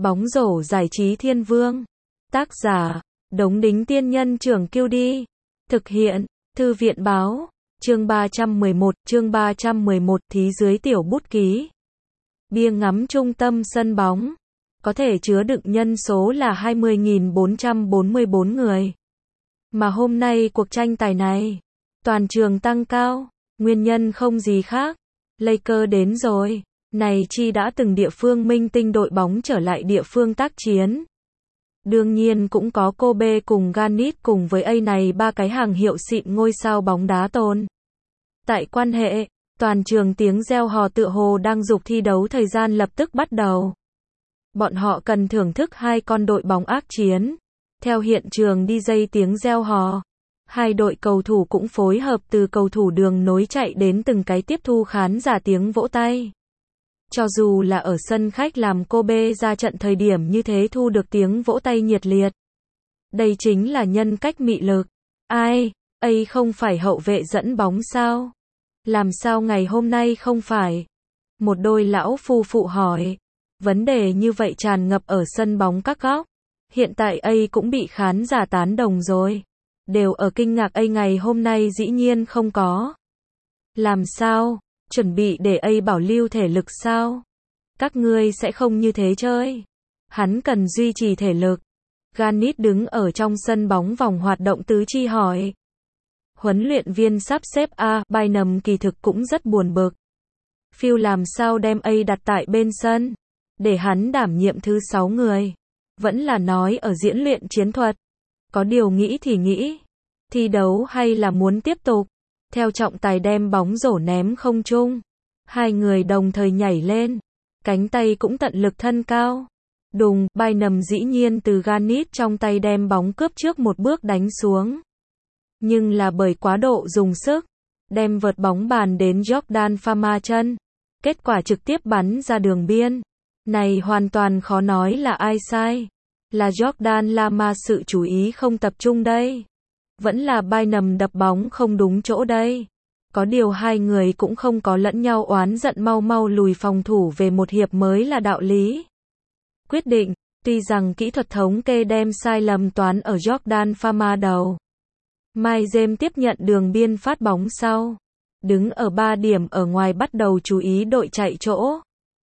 Bóng rổ giải trí thiên vương. Tác giả, Đống Đính Tiên Nhân Trưởng Kiêu Đi. Thực hiện, Thư viện Báo. Chương 311, thí dưới tiểu bút ký. Bia ngắm trung tâm sân bóng. Có thể chứa đựng nhân số là 20.444 người. Mà hôm nay cuộc tranh tài này, toàn trường tăng cao, nguyên nhân không gì khác. Lakers đến rồi. Này chi đã từng địa phương minh tinh đội bóng trở lại địa phương tác chiến. Đương nhiên cũng có Kobe cùng Garnett cùng với A này ba cái hàng hiệu xịn ngôi sao bóng đá tồn tại quan hệ. Toàn trường tiếng reo hò tựa hồ đang giục thi đấu thời gian lập tức bắt đầu. Bọn họ cần thưởng thức hai con đội bóng ác chiến. Theo hiện trường DJ tiếng reo hò, hai đội cầu thủ cũng phối hợp từ cầu thủ đường nối chạy đến từng cái tiếp thu khán giả tiếng vỗ tay. Cho dù là ở sân khách làm Kobe ra trận thời điểm như thế thu được tiếng vỗ tay nhiệt liệt. Đây chính là nhân cách mị lực. Ai, ấy không phải hậu vệ dẫn bóng sao? Làm sao ngày hôm nay không phải? Một đôi lão phu phụ hỏi. Vấn đề như vậy tràn ngập ở sân bóng các góc. Hiện tại A cũng bị khán giả tán đồng rồi. Đều ở kinh ngạc A ngày hôm nay dĩ nhiên không có. Làm sao? Chuẩn bị để A bảo lưu thể lực sao? Các ngươi sẽ không như thế chơi. Hắn cần duy trì thể lực. Garnett đứng ở trong sân bóng vòng hoạt động tứ chi hỏi. Huấn luyện viên sắp xếp Bynum kỳ thực cũng rất buồn bực. Phil làm sao đem A đặt tại bên sân, để hắn đảm nhiệm thứ 6 người. Vẫn là nói ở diễn luyện chiến thuật. Có điều nghĩ thì nghĩ. Thi đấu hay là muốn tiếp tục. Theo trọng tài đem bóng rổ ném không trung. Hai người đồng thời nhảy lên. Cánh tay cũng tận lực thân cao. Đùng, Bynum dĩ nhiên từ Garnett trong tay đem bóng cướp trước một bước đánh xuống. Nhưng là bởi quá độ dùng sức, đem vợt bóng bàn đến Jordan Fama chân. Kết quả trực tiếp bắn ra đường biên. Này hoàn toàn khó nói là ai sai. Là Jordan Lama sự chú ý không tập trung đây. Vẫn là Bynum đập bóng không đúng chỗ đây. Có điều hai người cũng không có lẫn nhau oán giận, mau mau lùi phòng thủ về một hiệp mới là đạo lý. Quyết định, tuy rằng kỹ thuật thống kê đem sai lầm toán ở Jordan Fama đầu. Mike James tiếp nhận đường biên phát bóng sau. Đứng ở 3 điểm ở ngoài bắt đầu chú ý đội chạy chỗ.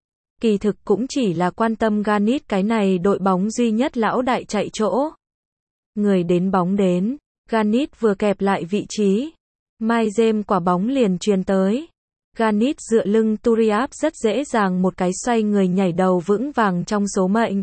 Kỳ thực cũng chỉ là quan tâm Garnett cái này đội bóng duy nhất lão đại chạy chỗ. Người đến bóng đến. Garnett vừa kẹp lại vị trí. Mike James quả bóng liền truyền tới. Garnett dựa lưng Turiaf rất dễ dàng một cái xoay người nhảy đầu vững vàng trong số mệnh.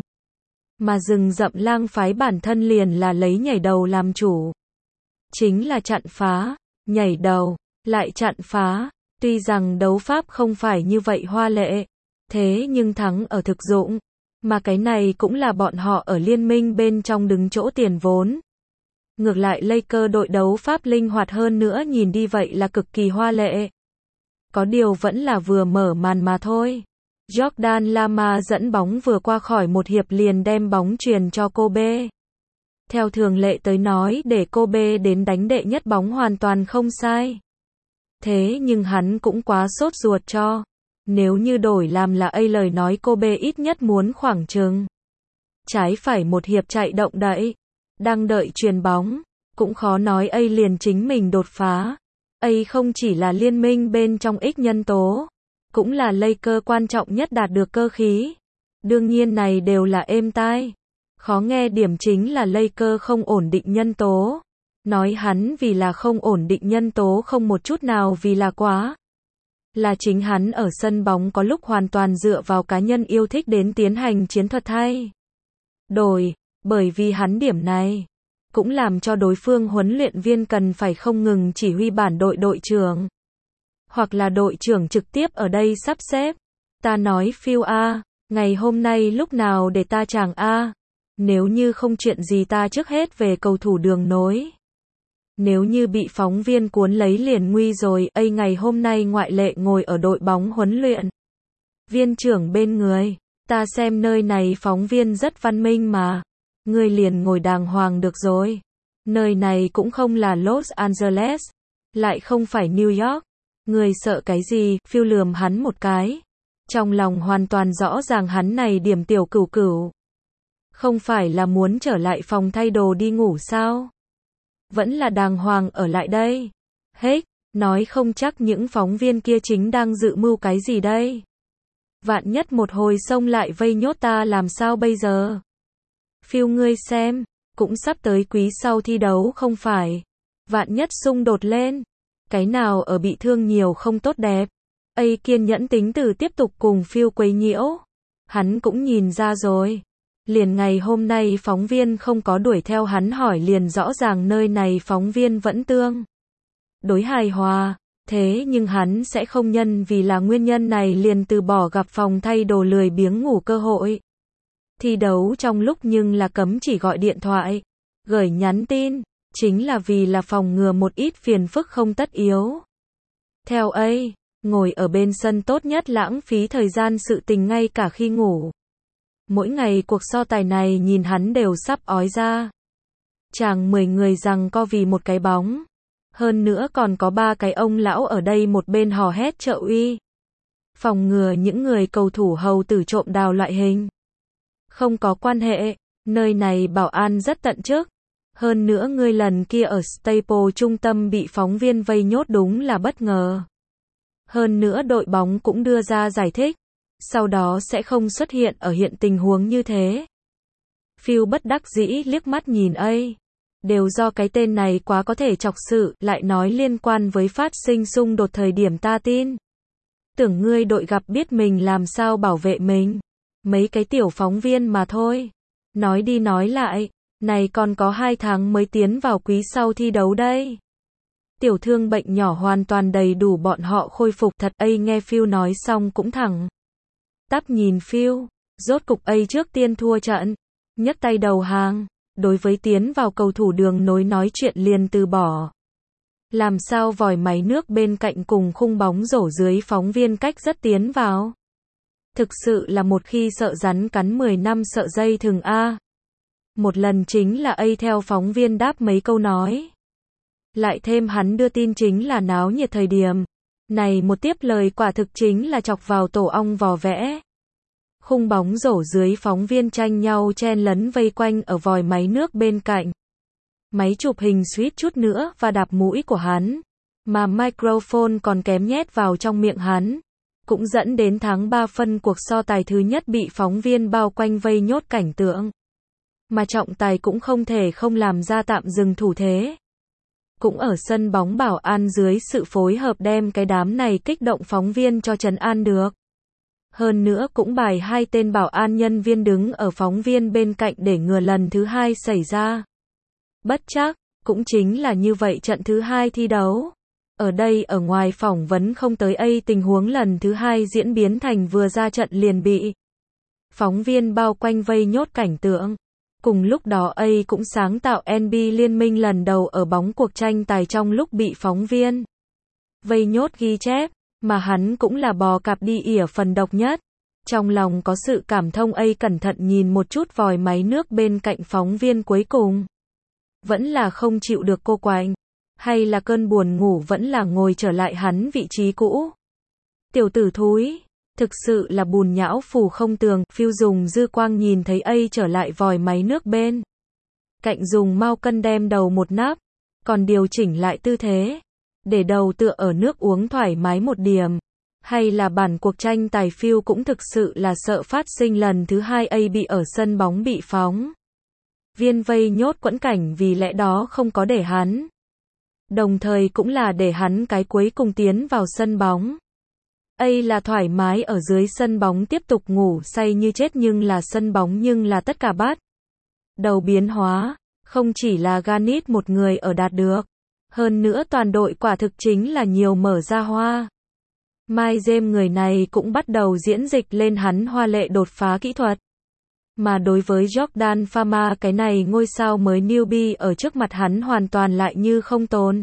Mà rừng rậm lang phái bản thân liền là lấy nhảy đầu làm chủ. Chính là chặn phá, nhảy đầu, lại chặn phá. Tuy rằng đấu pháp không phải như vậy hoa lệ, thế nhưng thắng ở thực dụng. Mà cái này cũng là bọn họ ở liên minh bên trong đứng chỗ tiền vốn. Ngược lại Lakers đội đấu pháp linh hoạt hơn nữa, nhìn đi vậy là cực kỳ hoa lệ. Có điều vẫn là vừa mở màn mà thôi. Jordan Lama dẫn bóng vừa qua khỏi một hiệp liền đem bóng truyền cho Kobe. Theo thường lệ tới nói để Kobe đến đánh đệ nhất bóng hoàn toàn không sai. Thế nhưng hắn cũng quá sốt ruột cho. Nếu như đổi làm là A lời nói Kobe ít nhất muốn khoảng chừng trái phải một hiệp chạy động đậy. Đang đợi truyền bóng, cũng khó nói A liền chính mình đột phá. A không chỉ là liên minh bên trong ích nhân tố, cũng là Lakers quan trọng nhất đạt được cơ khí. Đương nhiên này đều là êm tai. Khó nghe điểm chính là Lakers không ổn định nhân tố. Nói hắn vì là không ổn định nhân tố không một chút nào vì là quá. Là chính hắn ở sân bóng có lúc hoàn toàn dựa vào cá nhân yêu thích đến tiến hành chiến thuật thay đổi. Bởi vì hắn điểm này, cũng làm cho đối phương huấn luyện viên cần phải không ngừng chỉ huy bản đội trưởng. Hoặc là đội trưởng trực tiếp ở đây sắp xếp. Ta nói Phil ngày hôm nay lúc nào để ta chàng nếu như không chuyện gì ta trước hết về cầu thủ đường nối. Nếu như bị phóng viên cuốn lấy liền nguy rồi. A ngày hôm nay ngoại lệ ngồi ở đội bóng huấn luyện viên trưởng bên người. Ta xem nơi này phóng viên rất văn minh mà. Ngươi liền ngồi đàng hoàng được rồi. Nơi này cũng không là Los Angeles, lại không phải New York. Ngươi sợ cái gì? Phil lườm hắn một cái. Trong lòng hoàn toàn rõ ràng hắn này điểm tiểu cửu cửu. Không phải là muốn trở lại phòng thay đồ đi ngủ sao? Vẫn là đàng hoàng ở lại đây. Hết, nói không chắc những phóng viên kia chính đang dự mưu cái gì đây. Vạn nhất một hồi xông lại vây nhốt ta làm sao bây giờ? Phil ngươi xem, cũng sắp tới quý sau thi đấu không phải. Vạn nhất xung đột lên. Cái nào ở bị thương nhiều không tốt đẹp. Ây kiên nhẫn tính từ tiếp tục cùng Phil quấy nhiễu. Hắn cũng nhìn ra rồi. Liền ngày hôm nay phóng viên không có đuổi theo hắn hỏi liền rõ ràng nơi này phóng viên vẫn tương đối hài hòa. Thế nhưng hắn sẽ không nhân vì là nguyên nhân này liền từ bỏ gặp phòng thay đồ lười biếng ngủ cơ hội. Thi đấu trong lúc nhưng là cấm chỉ gọi điện thoại, gửi nhắn tin, chính là vì là phòng ngừa một ít phiền phức không tất yếu. Theo ấy, ngồi ở bên sân tốt nhất lãng phí thời gian sự tình ngay cả khi ngủ. Mỗi ngày cuộc so tài này nhìn hắn đều sắp ói ra. Chàng 10 người giằng co vì một cái bóng. Hơn nữa còn có 3 cái ông lão ở đây một bên hò hét trợ uy. Phòng ngừa những người cầu thủ hầu tử trộm đào loại hình. Không có quan hệ, nơi này bảo an rất tận chức. Hơn nữa ngươi lần kia ở Staples trung tâm bị phóng viên vây nhốt đúng là bất ngờ. Hơn nữa đội bóng cũng đưa ra giải thích. Sau đó sẽ không xuất hiện ở hiện tình huống như thế. Phil bất đắc dĩ liếc mắt nhìn ấy. Đều do cái tên này quá có thể chọc sự, lại nói liên quan với phát sinh xung đột thời điểm ta tin. Tưởng ngươi đội gặp biết mình làm sao bảo vệ mình. Mấy cái tiểu phóng viên mà thôi. Nói đi nói lại, này còn có 2 tháng mới tiến vào quý sau thi đấu đây. Tiểu thương bệnh nhỏ hoàn toàn đầy đủ bọn họ khôi phục thật ấy nghe Phil nói xong cũng thẳng. Tắp nhìn Phil, rốt cục ấy trước tiên thua trận, nhấc tay đầu hàng, đối với tiến vào cầu thủ đường nối nói chuyện liền từ bỏ. Làm sao vòi máy nước bên cạnh cùng khung bóng rổ dưới phóng viên cách rất tiến vào. Thực sự là một khi sợ rắn cắn 10 năm sợ dây thừng a. Một lần chính là ấy theo phóng viên đáp mấy câu nói. Lại thêm hắn đưa tin chính là náo nhiệt thời điểm. Này một tiếp lời quả thực chính là chọc vào tổ ong vò vẽ. Khung bóng rổ dưới phóng viên tranh nhau chen lấn vây quanh ở vòi máy nước bên cạnh. Máy chụp hình suýt chút nữa và đạp mũi của hắn. Mà microphone còn kém nhét vào trong miệng hắn. Cũng dẫn đến tháng 3 phân cuộc so tài thứ nhất bị phóng viên bao quanh vây nhốt cảnh tượng. Mà trọng tài cũng không thể không làm ra tạm dừng thủ thế. Cũng ở sân bóng bảo an dưới sự phối hợp đem cái đám này kích động phóng viên cho trấn an được. Hơn nữa cũng bài 2 tên bảo an nhân viên đứng ở phóng viên bên cạnh để ngừa lần thứ 2 xảy ra. Bất chắc, cũng chính là như vậy trận thứ 2 thi đấu. Ở đây ở ngoài phỏng vấn không tới ấy tình huống lần thứ 2 diễn biến thành vừa ra trận liền bị phóng viên bao quanh vây nhốt cảnh tượng. Cùng lúc đó ấy cũng sáng tạo NBA liên minh lần đầu ở bóng cuộc tranh tài trong lúc bị phóng viên vây nhốt ghi chép, mà hắn cũng là bò cạp đi ỉa phần độc nhất. Trong lòng có sự cảm thông ấy cẩn thận nhìn một chút vòi máy nước bên cạnh phóng viên cuối cùng. Vẫn là không chịu được cô quạnh, hay là cơn buồn ngủ vẫn là ngồi trở lại hắn vị trí cũ. Tiểu tử thúi. Thực sự là bùn nhão phù không tường. Phil dùng dư quang nhìn thấy ấy trở lại vòi máy nước bên cạnh dùng mao cân đem đầu một nắp, còn điều chỉnh lại tư thế, để đầu tựa ở nước uống thoải mái một điểm. Hay là bản cuộc tranh tài Phil cũng thực sự là sợ phát sinh lần thứ 2 ấy bị ở sân bóng bị phóng viên vây nhốt quẫn cảnh vì lẽ đó không có để hắn. Đồng thời cũng là để hắn cái cuối cùng tiến vào sân bóng. Ấy là thoải mái ở dưới sân bóng tiếp tục ngủ say như chết nhưng là sân bóng nhưng là tất cả bắt đầu biến hóa, không chỉ là Garnett một người ở đạt được. Hơn nữa toàn đội quả thực chính là nhiều mở ra hoa. Mike James người này cũng bắt đầu diễn dịch lên hắn hoa lệ đột phá kỹ thuật. Mà đối với Jordan Fama cái này ngôi sao mới newbie ở trước mặt hắn hoàn toàn lại như không tồn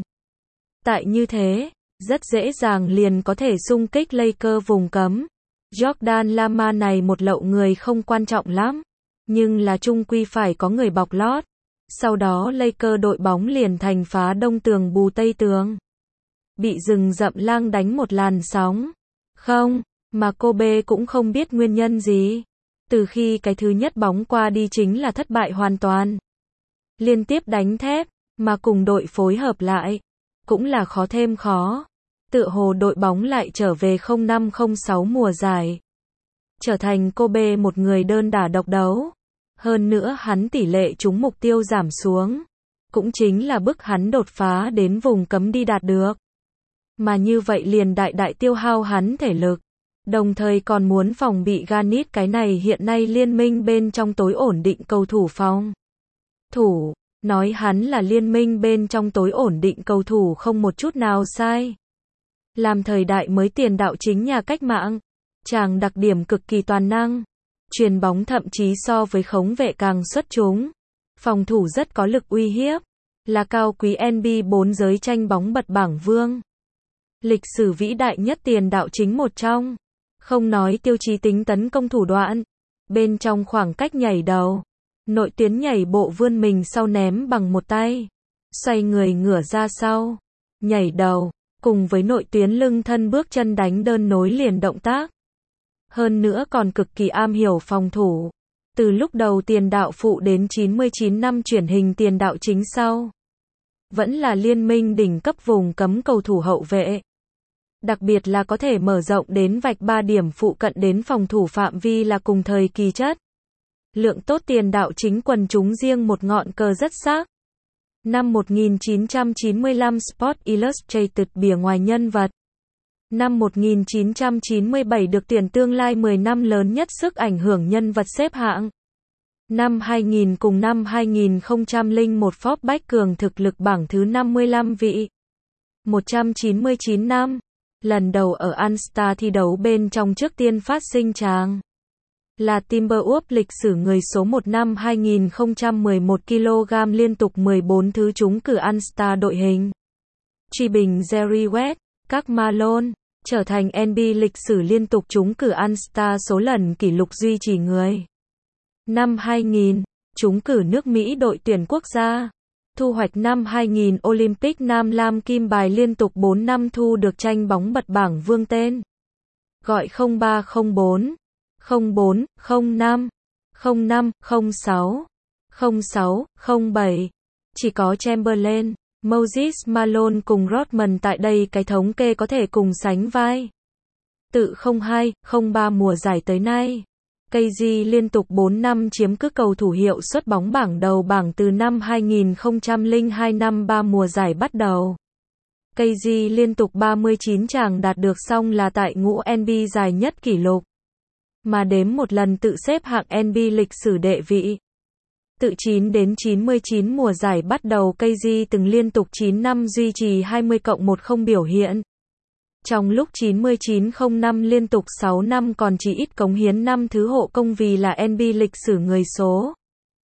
tại như thế. Rất dễ dàng liền có thể xung kích Lakers vùng cấm. Jordan Lama này một lậu người không quan trọng lắm. Nhưng là chung quy phải có người bọc lót. Sau đó Lakers đội bóng liền thành phá đông tường bù tây tường. Bị rừng rậm lang đánh một làn sóng. Không, mà Kobe cũng không biết nguyên nhân gì. Từ khi cái thứ nhất bóng qua đi chính là thất bại hoàn toàn. Liên tiếp đánh thép, mà cùng đội phối hợp lại, cũng là khó thêm khó. Tựa hồ đội bóng lại trở về 05-06 mùa giải. Trở thành Kobe một người đơn đả độc đấu. Hơn nữa hắn tỷ lệ trúng mục tiêu giảm xuống. Cũng chính là bức hắn đột phá đến vùng cấm đi đạt được. Mà như vậy liền đại tiêu hao hắn thể lực. Đồng thời còn muốn phòng bị Garnett, cái này hiện nay liên minh bên trong tối ổn định cầu thủ phòng thủ. Nói hắn là liên minh bên trong tối ổn định cầu thủ không một chút nào sai. Làm thời đại mới tiền đạo chính nhà cách mạng. Chàng đặc điểm cực kỳ toàn năng. Chuyền bóng thậm chí so với khống vệ càng xuất chúng. Phòng thủ rất có lực uy hiếp. Là cao quý NBA4 giới tranh bóng bật bảng vương. Lịch sử vĩ đại nhất tiền đạo chính một trong. Không nói tiêu chí tính tấn công thủ đoạn. Bên trong khoảng cách nhảy đầu. Nội tuyến nhảy bộ vươn mình sau ném bằng một tay. Xoay người ngửa ra sau. Nhảy đầu. Cùng với nội tuyến lưng thân bước chân đánh đơn nối liền động tác. Hơn nữa còn cực kỳ am hiểu phòng thủ. Từ lúc đầu tiền đạo phụ đến 99 năm chuyển hình tiền đạo chính sau. Vẫn là liên minh đỉnh cấp vùng cấm cầu thủ hậu vệ. Đặc biệt là có thể mở rộng đến vạch 3 điểm phụ cận đến phòng thủ phạm vi là cùng thời kỳ chất. Lượng tốt tiền đạo chính quần chúng riêng một ngọn cờ rất sắc. Năm 1995 Sport Illustrated bìa ngoài nhân vật. Năm 1997 được tuyển tương lai 10 năm lớn nhất sức ảnh hưởng nhân vật xếp hạng. Năm 2000 cùng năm 2001 Forbes cường thực lực bảng thứ 55 vị. 199 năm. Lần đầu ở All-Star thi đấu bên trong trước tiên phát sinh chàng. Là Timberwolves lịch sử người số 1 năm 2011 kg liên tục 14 thứ trúng cử All-Star đội hình. Truy bình Jerry West, các Malone, trở thành NBA lịch sử liên tục trúng cử All-Star số lần kỷ lục duy trì người. Năm 2000, trúng cử nước Mỹ đội tuyển quốc gia. Thu hoạch năm 2000 Olympic Nam Lam kim bài liên tục 4 năm thu được tranh bóng bật bảng vương tên. Gọi 0304, 04, 05, 05, 06, 06, 07. Chỉ có Chamberlain, Moses Malone cùng Rodman tại đây cái thống kê có thể cùng sánh vai. Từ 02, 03 mùa giải tới nay. KG liên tục 4 năm chiếm cứ cầu thủ hiệu suất bóng bảng đầu bảng từ năm 2002 năm 3 mùa giải bắt đầu. KG liên tục 39 chàng đạt được xong là tại ngũ NBA dài nhất kỷ lục. Mà đếm một lần tự xếp hạng NBA lịch sử đệ vị. Từ 9 đến 99 mùa giải bắt đầu KG từng liên tục 9 năm duy trì 20+10 biểu hiện. Trong lúc 99-05 liên tục 6 năm còn chỉ ít cống hiến 5 thứ hộ công vì là NBA lịch sử người số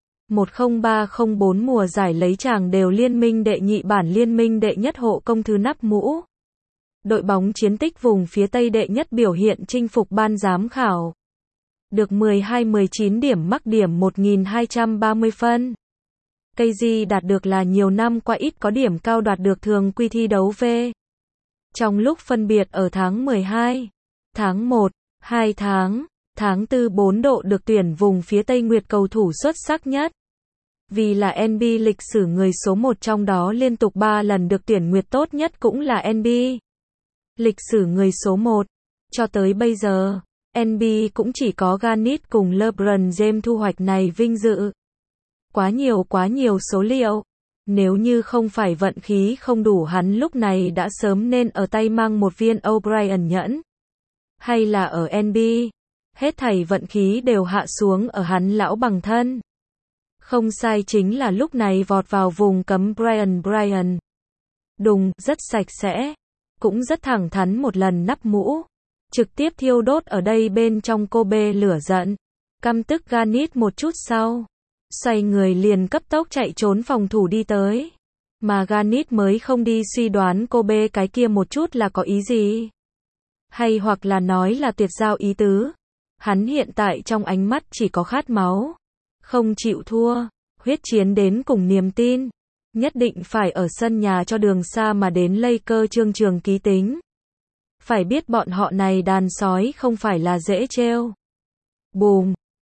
103-04 mùa giải lấy chàng đều liên minh đệ nhị bản liên minh đệ nhất hộ công thứ nắp mũ. Đội bóng chiến tích vùng phía Tây đệ nhất biểu hiện chinh phục ban giám khảo. Được 12-19 điểm mắc điểm 1230 phân. KG đạt được là nhiều năm qua ít có điểm cao đoạt được thường quy thi đấu V. Trong lúc phân biệt ở tháng 12, tháng 1, 2 tháng 4 4 độ được tuyển vùng phía Tây Nguyệt cầu thủ xuất sắc nhất. Vì là NBA lịch sử người số 1 trong đó liên tục 3 lần được tuyển Nguyệt tốt nhất cũng là NBA. Lịch sử người số 1. Cho tới bây giờ, NBA cũng chỉ có Garnett cùng LeBron James thu hoạch này vinh dự. Quá nhiều số liệu. Nếu như không phải vận khí không đủ hắn lúc này đã sớm nên ở tay mang một viên O'Brien nhẫn. Hay là ở NBA. Hết thảy vận khí đều hạ xuống ở hắn lão bằng thân. Không sai chính là lúc này vọt vào vùng cấm Brian. Đùng, rất sạch sẽ. Cũng rất thẳng thắn một lần nắp mũ. Trực tiếp thiêu đốt ở đây bên trong Kobe lửa giận. Căm tức Garnett một chút sau. Xoay người liền cấp tốc chạy trốn phòng thủ đi tới. Mà Garnett mới không đi suy đoán Kobe cái kia một chút là có ý gì. Hay hoặc là nói là tuyệt giao ý tứ. Hắn hiện tại trong ánh mắt chỉ có khát máu. Không chịu thua. Huyết chiến đến cùng niềm tin. Nhất định phải ở sân nhà cho đường xa mà đến Lakers trường ký tính. Phải biết bọn họ này đàn sói không phải là dễ trêu. Bùm.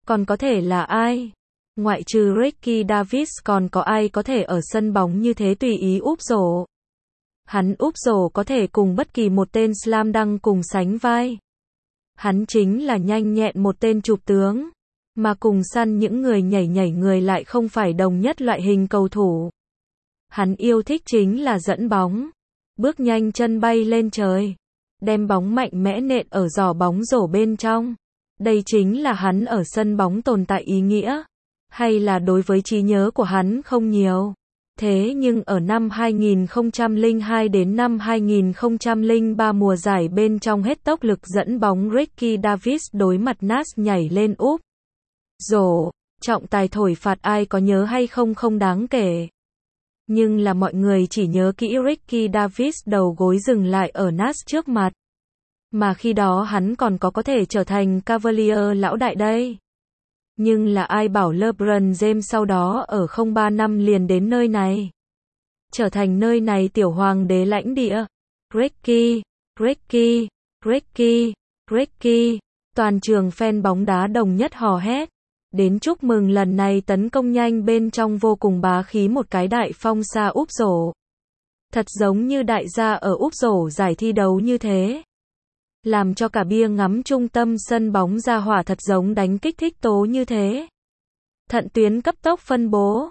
Còn có thể là ai? Ngoại trừ Ricky Davis còn có ai có thể ở sân bóng như thế tùy ý úp rổ? Hắn úp rổ có thể cùng bất kỳ một tên slam dunk cùng sánh vai. Hắn chính là nhanh nhẹn một tên chụp tướng. Mà cùng săn những người nhảy người lại không phải đồng nhất loại hình cầu thủ. Hắn yêu thích chính là dẫn bóng. Bước nhanh chân bay lên trời. Đem bóng mạnh mẽ nện ở giỏ bóng rổ bên trong. Đây chính là hắn ở sân bóng tồn tại ý nghĩa. Hay là đối với trí nhớ của hắn không nhiều. Thế nhưng ở năm 2002 đến năm 2003 mùa giải bên trong hết tốc lực dẫn bóng Ricky Davis đối mặt Nash nhảy lên úp rổ, trọng tài thổi phạt ai có nhớ hay không không đáng kể. Nhưng là mọi người chỉ nhớ kỹ Ricky Davis đầu gối dừng lại ở Nash trước mặt. Mà khi đó hắn còn có thể trở thành Cavalier lão đại đây. Nhưng là ai bảo LeBron James sau đó ở 03 năm liền đến nơi này. Trở thành nơi này tiểu hoàng đế lãnh địa. Ricky. Toàn trường fan bóng đá đồng nhất hò hét. Đến chúc mừng lần này tấn công nhanh bên trong vô cùng bá khí một cái đại phong xa úp rổ. Thật giống như đại gia ở úp rổ giải thi đấu như thế. Làm cho cả bia ngắm trung tâm sân bóng ra hỏa thật giống đánh kích thích tố như thế. Thận tuyến cấp tốc phân bố.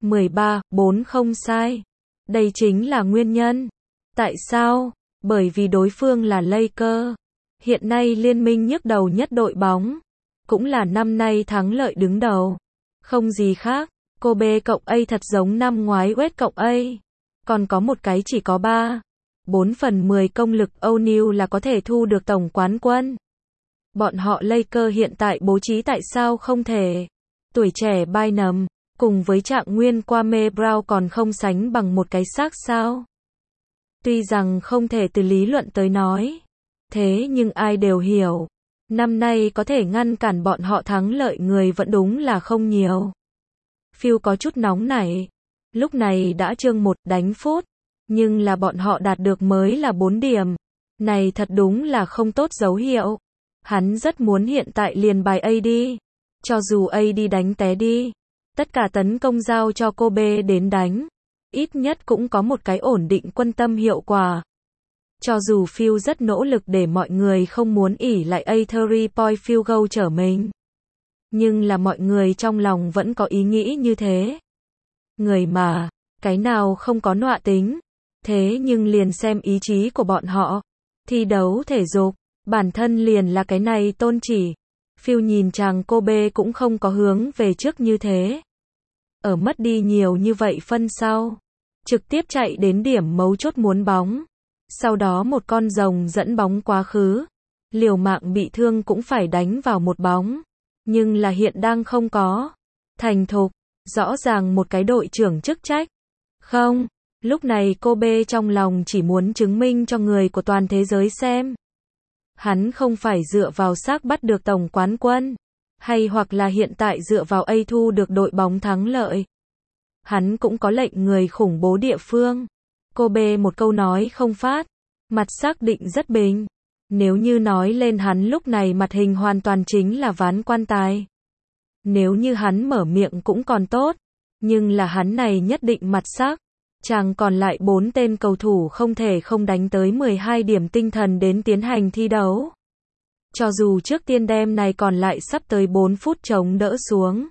13-4 không sai. Đây chính là nguyên nhân. Tại sao? Bởi vì đối phương là Lakers. Hiện nay liên minh nhức đầu nhất đội bóng. Cũng là năm nay thắng lợi đứng đầu. Không gì khác. Kobe cộng A thật giống năm ngoái West cộng A. Còn có một cái chỉ có 4/10 công lực O'Neal là có thể thu được tổng quán quân. Bọn họ Lakers hiện tại bố trí tại sao không thể. Tuổi trẻ Bynum, cùng với trạng nguyên Kwame Brown còn không sánh bằng một cái xác sao. Tuy rằng không thể từ lý luận tới nói. Thế nhưng ai đều hiểu. Năm nay có thể ngăn cản bọn họ thắng lợi người vẫn đúng là không nhiều. Phil có chút nóng nảy. Lúc này đã chương 1 đánh phút. Nhưng là bọn họ đạt được mới là 4 điểm. Này thật đúng là không tốt dấu hiệu. Hắn rất muốn hiện tại liền bài AD. Cho dù AD đánh té đi. Tất cả tấn công giao cho Kobe đến đánh. Ít nhất cũng có một cái ổn định quân tâm hiệu quả. Cho dù Phil rất nỗ lực để mọi người không muốn ỷ lại A 3-point field goal trở mình. Nhưng là mọi người trong lòng vẫn có ý nghĩ như thế. Người mà, cái nào không có nọa tính. Thế nhưng liền xem ý chí của bọn họ. Thi đấu thể dục, bản thân liền là cái này tôn chỉ. Phil nhìn chàng Kobe cũng không có hướng về trước như thế. Ở mất đi nhiều như vậy phân sau. Trực tiếp chạy đến điểm mấu chốt muốn bóng. Sau đó một con rồng dẫn bóng quá khứ. Liều mạng bị thương cũng phải đánh vào một bóng. Nhưng là hiện đang không có. Thành thục, rõ ràng một cái đội trưởng chức trách. Không, lúc này Kobe trong lòng chỉ muốn chứng minh cho người của toàn thế giới xem. Hắn không phải dựa vào xác bắt được tổng quán quân. Hay hoặc là hiện tại dựa vào A thu được đội bóng thắng lợi. Hắn cũng có lệnh người khủng bố địa phương. Kobe một câu nói không phát. Mặt xác định rất bình. Nếu như nói lên hắn lúc này mặt hình hoàn toàn chính là ván quan tài. Nếu như hắn mở miệng cũng còn tốt. Nhưng là hắn này nhất định mặt sắc. Chàng còn lại 4 tên cầu thủ không thể không đánh tới 12 điểm tinh thần đến tiến hành thi đấu. Cho dù trước tiên đêm này còn lại sắp tới 4 phút chống đỡ xuống.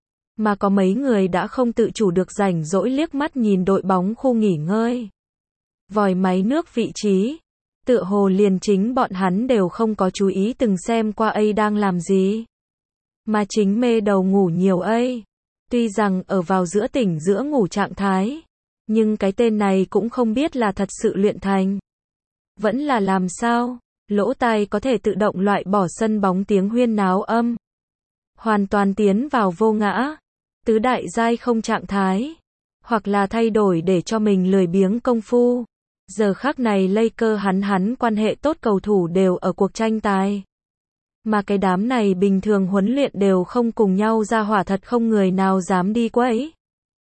Mà có mấy người đã không tự chủ được rảnh rỗi liếc mắt nhìn đội bóng khu nghỉ ngơi. Vòi máy nước vị trí. Tựa hồ liền chính bọn hắn đều không có chú ý từng xem qua A đang làm gì. Mà chính mê đầu ngủ nhiều A. Tuy rằng ở vào giữa tỉnh giữa ngủ trạng thái. Nhưng cái tên này cũng không biết là thật sự luyện thành. Vẫn là làm sao. Lỗ tai có thể tự động loại bỏ sân bóng tiếng huyên náo âm. Hoàn toàn tiến vào vô ngã. Tứ đại giai không trạng thái. Hoặc là thay đổi để cho mình lười biếng công phu. Giờ khắc này Lakers hắn quan hệ tốt cầu thủ đều ở cuộc tranh tài. Mà cái đám này bình thường huấn luyện đều không cùng nhau ra hỏa thật không người nào dám đi quấy.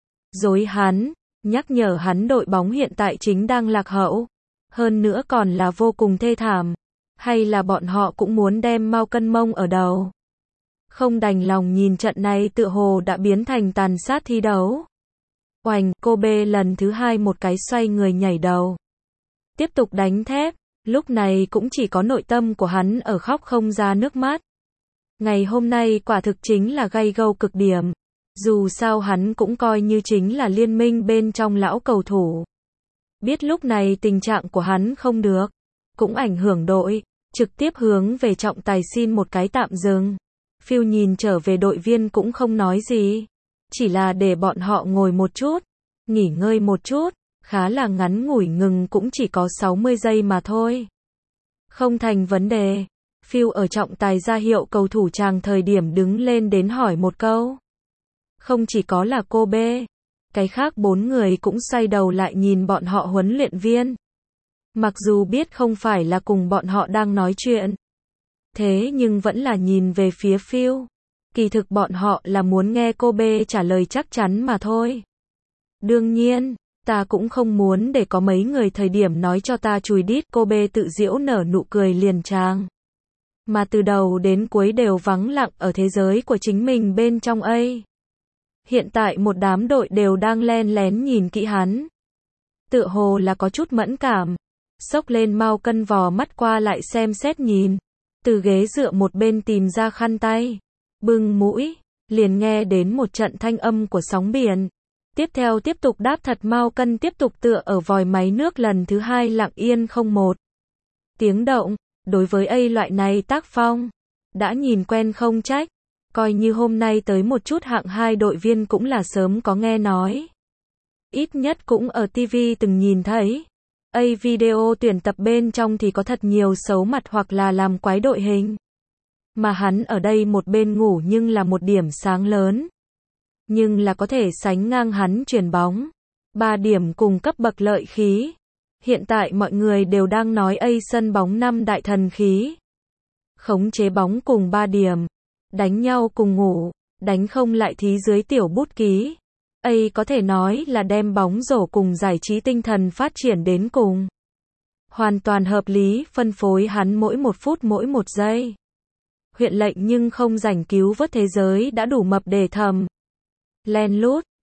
Dối hắn, nhắc nhở hắn đội bóng hiện tại chính đang lạc hậu. Hơn nữa còn là vô cùng thê thảm. Hay là bọn họ cũng muốn đem mau cân mông ở đầu. Không đành lòng nhìn trận này tựa hồ đã biến thành tàn sát thi đấu. Oành, Kobe lần thứ 2 một cái xoay người nhảy đầu. Tiếp tục đánh thép, lúc này cũng chỉ có nội tâm của hắn ở khóc không ra nước mắt. Ngày hôm nay quả thực chính là gay gâu cực điểm. Dù sao hắn cũng coi như chính là liên minh bên trong lão cầu thủ. Biết lúc này tình trạng của hắn không được, cũng ảnh hưởng đội, trực tiếp hướng về trọng tài xin một cái tạm dừng. Phil nhìn trở về đội viên cũng không nói gì, chỉ là để bọn họ ngồi một chút, nghỉ ngơi một chút, khá là ngắn ngủi ngừng cũng chỉ có 60 giây mà thôi. Không thành vấn đề. Phil ở trọng tài ra hiệu cầu thủ chàng thời điểm đứng lên đến hỏi một câu. Không chỉ có là Kobe, cái khác 4 người cũng xoay đầu lại nhìn bọn họ huấn luyện viên. Mặc dù biết không phải là cùng bọn họ đang nói chuyện, thế nhưng vẫn là nhìn về phía Phil. Kỳ thực bọn họ là muốn nghe Kobe trả lời chắc chắn mà thôi. Đương nhiên, ta cũng không muốn để có mấy người thời điểm nói cho ta chùi đít. Kobe tự giễu nở nụ cười liền tràng. Mà từ đầu đến cuối đều vắng lặng ở thế giới của chính mình bên trong ấy. Hiện tại một đám đội đều đang len lén nhìn kỹ hắn. Tựa hồ là có chút mẫn cảm. Xốc lên mau cân vò mắt qua lại xem xét nhìn. Từ ghế dựa một bên tìm ra khăn tay. Bưng mũi. Liền nghe đến một trận thanh âm của sóng biển. Tiếp theo tiếp tục đáp thật mau cân tiếp tục tựa ở vòi máy nước lần thứ 2 lặng yên không một tiếng động. Đối với loại này tác phong, đã nhìn quen không trách. Coi như hôm nay tới một chút hạng 2 đội viên cũng là sớm có nghe nói. Ít nhất cũng ở TV từng nhìn thấy. Video tuyển tập bên trong thì có thật nhiều xấu mặt hoặc là làm quái đội hình. Mà hắn ở đây một bên ngủ nhưng là một điểm sáng lớn. Nhưng là có thể sánh ngang hắn chuyền bóng. 3 điểm cùng cấp bậc lợi khí. Hiện tại mọi người đều đang nói sân bóng 5 đại thần khí. Khống chế bóng cùng 3 điểm. Đánh nhau cùng ngủ. Đánh không lại thí dưới tiểu bút ký. Có thể nói là đem bóng rổ cùng giải trí tinh thần phát triển đến cùng. Hoàn toàn hợp lý phân phối hắn mỗi 1 phút mỗi 1 giây. Huyện lệnh nhưng không rảnh cứu vớt thế giới đã đủ mập để thầm. Len lút.